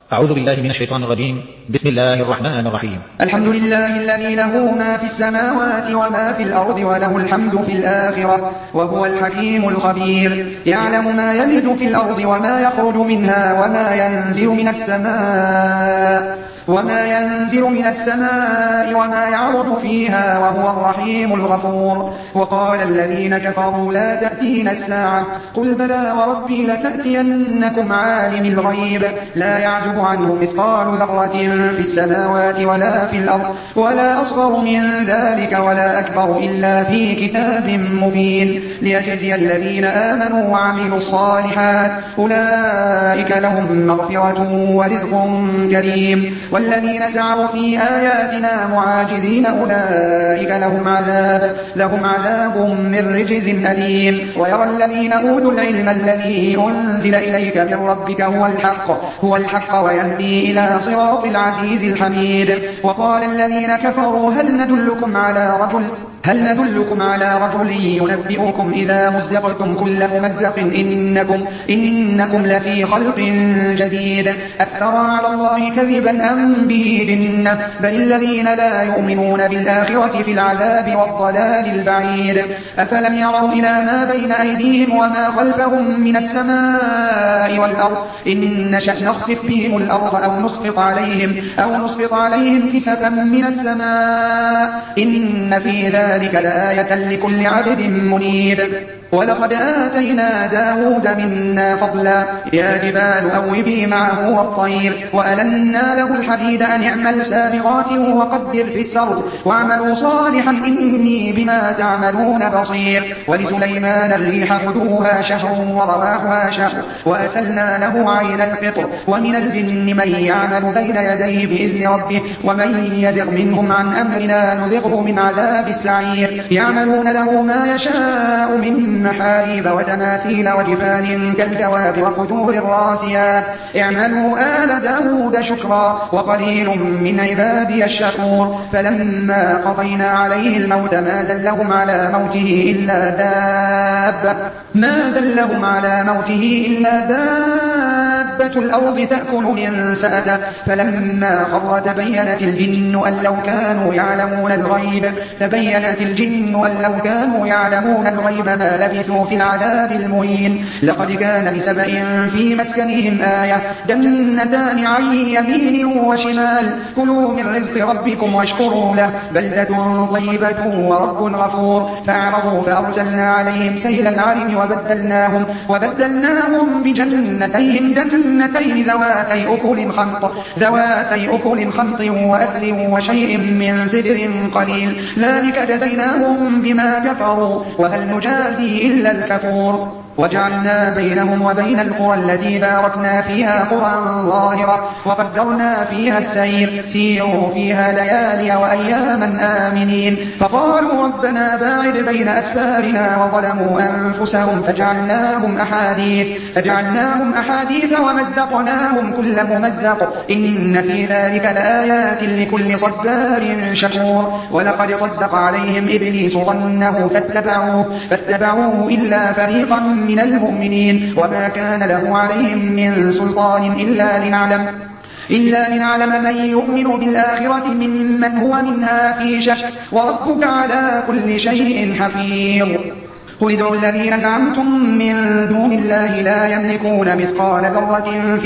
أعوذ بالله من الشيطان الرجيم. بسم الله الرحمن الرحيم. الحمد لله الذي له ما في السماوات وما في الأرض وله الحمد في الآخرة وهو الحكيم الخبير. يعلم ما يلج في الأرض وما يخرج منها وما ينزل من السماء وما يعرج فيها وهو الرحيم الغفور. وقال الذين كفروا لا تأتينا الساعة قل بلى وربي لتأتينكم عالم الغيب لا يعزب عنه مثقال ذرة في السماوات ولا في الأرض ولا أصغر من ذلك ولا أكبر إلا في كتاب مبين ليجزي الذين آمنوا وعملوا الصالحات أولئك لهم مغفرة ورزق كريم. والذين سعوا في آياتنا معاجزين أولئك لهم عذاب من رجز أليم. ويرى الذين أوتوا العلم الذي أنزل إليك من ربك هو الحق ويهدي إلى صراط العزيز الحميد. وقال الذين كفروا هل ندلكم على رجل ينبئكم إذا مزقتم كل ممزق إنكم لفي خلق جديد أفترى على الله كذبا أم به جنة بل الذين لا يؤمنون بالآخرة في العذاب والضلال البعيد. أفلم يروا إلى ما بين أيديهم وما خلفهم من السماء والأرض إن نشأ نخسف بهم الأرض أو نسقط عليهم كسفا من السماء إن في ذلك لآية لكل عبد منيب. ولقد آتينا داود منا فضلا يا جبال أوبي معه والطير وألنا له الحديد أن اعمل سابغات وقدر في السرد واعملوا صالحا إني بما تعملون بصير. ولسليمان الريح غدوها شهر ورواحها شهر وأسلنا له عين القطر ومن الجن من يعمل بين يديه بإذن ربه ومن يزغ منهم عن أمرنا نذقه من عذاب السعير. يعملون له ما يشاء من محاريب وتماثيل وجفان كالجواب وقدور الراسيات اعملوا آل داود شكرا وقليل من عبادي الشكور. فلما قضينا عليه الموت ما دلهم على موته إلا دابة الأرض تأكل من سأته فلما خر تبينت الجن أن لو كانوا يعلمون الغيب ما لبثوا في العذاب المهين. لقد كان لسبإ في مسكنهم آية جنتان عن يمين وشمال كلوا من رزق ربكم واشكروا له بلدة طيبة ورب غفور. فأعرضوا فأرسلنا عليهم سيل العرم وبدلناهم بجنتين ذواتي أكل خمط وأثل وشيء من سدر قليل ذلك جزيناهم بما كفروا وهل نجازي إلا الكفور. وجعلنا بينهم وبين القرى التي باركنا فيها قرى ظاهرة وقدرنا فيها السير سيروا فيها ليالي وأياما آمنين. فقالوا ربنا باعد بين أسفارنا وظلموا أنفسهم فجعلناهم أحاديث ومزقناهم كل ممزق إن في ذلك لآيات لكل صبار شكور. ولقد صدق عليهم إبليس ظنه فاتبعوه إلا فريقا من المؤمنين وما كان له عليهم من سلطان إلا لنعلم من يؤمن بالآخرة ممن هو منها في شك وربك على كل شيء حفيظ. قل ادعوا الذين زعمتم من دون الله لا يملكون مثقال ذرة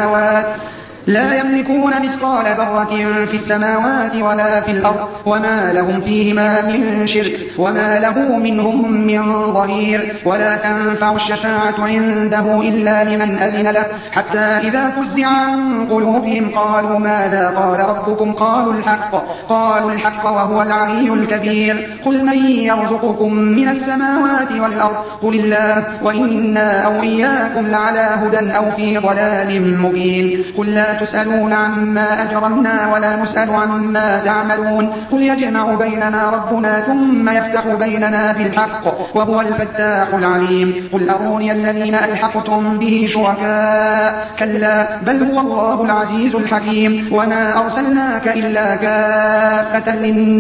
في السماوات ولا في الأرض وما لهم فيهما من شرك وما له منهم من ظهير. ولا تنفع الشفاعة عنده إلا لمن أذن له حتى إذا فزع عن قلوبهم قالوا ماذا قال ربكم قالوا الحق وهو العلي الكبير. قل من يرزقكم من السماوات والأرض قل الله وإنا أو إياكم لعلى هدى أو في ضلال مبين. قل لا تسألون تسألون عما أجرمنا ولا نسأل عما تعملون قل يجمع بيننا ربنا ثم يفتح بيننا بالحق وهو الفتاح العليم قل أروني الذين ألحقتم به شركاء كلا بل هو الله العزيز الحكيم وما أرسلناك إلا كافة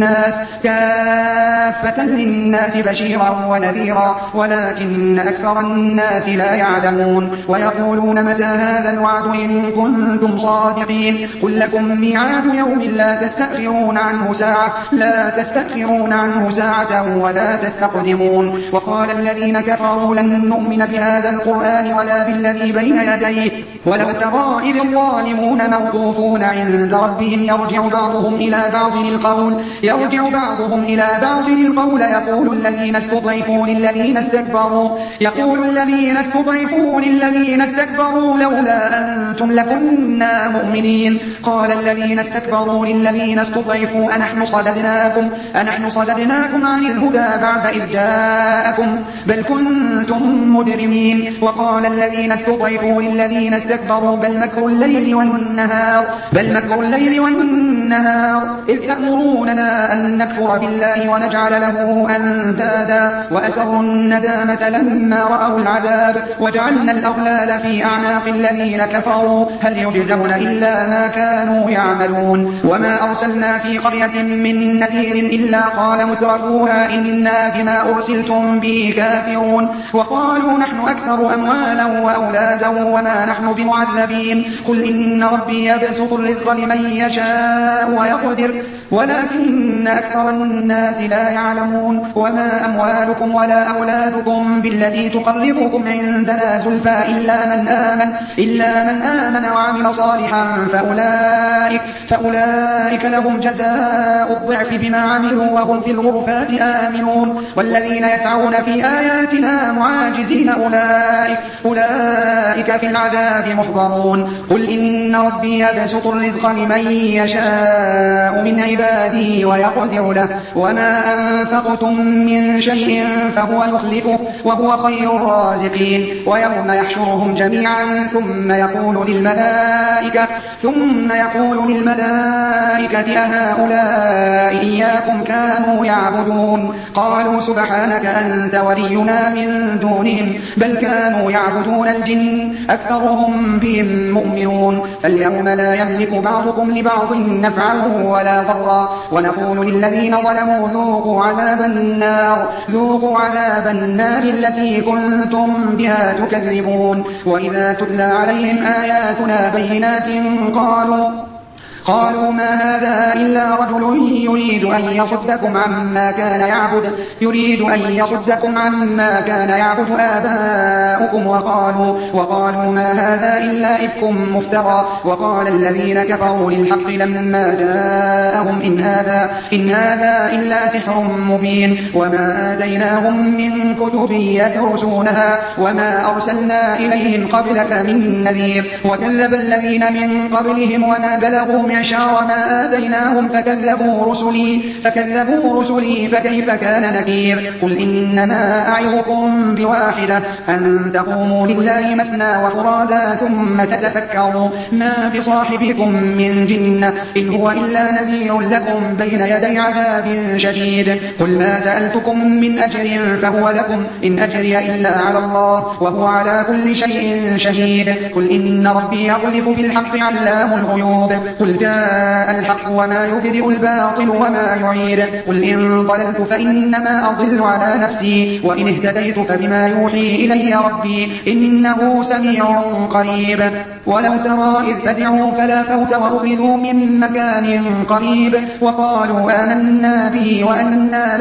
للناس بشيرا ونذيرا ولكن أكثر الناس لا يعلمون ويقولون متى هذا الوعد إن كنتم صادقين قل لكم ميعاد يوم لا تستأخرون عنه ساعة ولا تستقدمون وقال الذين كفروا لن نؤمن بهذا القرآن ولا بالذي بين يديه ولو ترى إذ الظالمون موقوفون عند ربهم يرجع بعضهم إلى بعض القول يقول الذين استضعفوا للذين استكبروا لولا أنتم لكنا مؤمنين قال الذين استكبروا للذين استضعفوا أنحن صددناكم عن الهدى بعد إذ جاءكم بل كنتم مجرمين وقال الذين استضعفوا للذين استكبروا بل مكر الليل والنهار إذ تأمروننا أن نكفر بالله ونجعل له أندادا وأسروا الندامة لما رأوا العذاب وجعلنا الأغلال في أعناق الذين كفروا هل يجزون إلا ما كانوا يعملون وما أرسلنا في قرية من نذير إلا قال مترفوها إنا بما أرسلتم به كافرون وقالوا نحن أكثر أموالا وأولادا وما نحن بمعذبين قل إن ربي يبسط الرزق لمن يشاء ويقدر ولكن أكثر الناس لا يعلمون وما أموالكم ولا أولادكم بالتي تقربكم عندنا زلفى إلا من آمن وعمل صالحا فأولئك لهم جزاء الضعف بما عملوا وهم في الغرفات آمنون والذين يسعون في آياتنا معاجزين أولئك في العذاب محضرون قل إن ربي يبسط الرزق لمن يشاء من عباده ويقدر له وما أنفقتم من شيء فهو يخلفه وهو خير الرازقين ويوم يحشرهم جميعا ثم يقول للملائكة أهؤلاء إياكم كانوا يعبدون قالوا سبحانك أنت ولينا من دونهم بل كانوا يعبدون الجن أكثرهم بهم مؤمنون فاليوم لا يملك بعضكم لبعض نفعا ولا ضرا ونقول للذين ظلموا ذوقوا عذاب النار التي كنتم بها تكذبون وإذا تتلى عليهم آياتنا بينات قالوا ما هذا إلا رجل يريد أن يصدكم عما كان يعبد آباؤكم وقالوا ما هذا إلا إفك مفترى وقال الذين كفروا للحق لما جاءهم إن هذا إلا سحر مبين وما آتيناهم من كتب يدرسونها وما أرسلنا إليهم قبلك من نذير وكذب الذين من قبلهم وما بلغوا معشار ما آتيناهم فكذبوا رسلي فكيف كان نكير قل إنما أعظكم بواحدة أن تقوموا لله مثنى وفرادا ثم تتفكروا ما بصاحبكم من جنة إن هو إلا نذير لكم بين يدي عذاب شديد قل ما سألتكم من أجر فهو لكم إن أجري إلا على الله وهو على كل شيء شهيد قل إن ربي يقذف بالحق علام الغيوب قل جاء الحق وما يبدئ الباطل وما يعيد قل إن ضللت فإنما أضل على نفسي وإن اهتديت فبما يوحي إلي ربي إنه سميع قريب ولو ترى إذ فزعوا فلا فوت وأخذوا من مكان قريب وقالوا آمنا به وأنى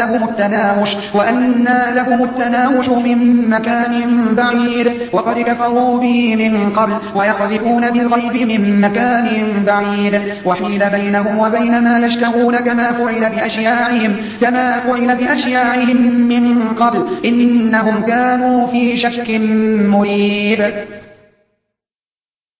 لهم التناوش من مكان بعيد وقد كفروا به من قبل ويقذفون بالغيب من مكان بعيد وحيل بينهم وبين ما يشتهون كما فعل بأشياعهم من قبل إنهم كانوا في شك مريب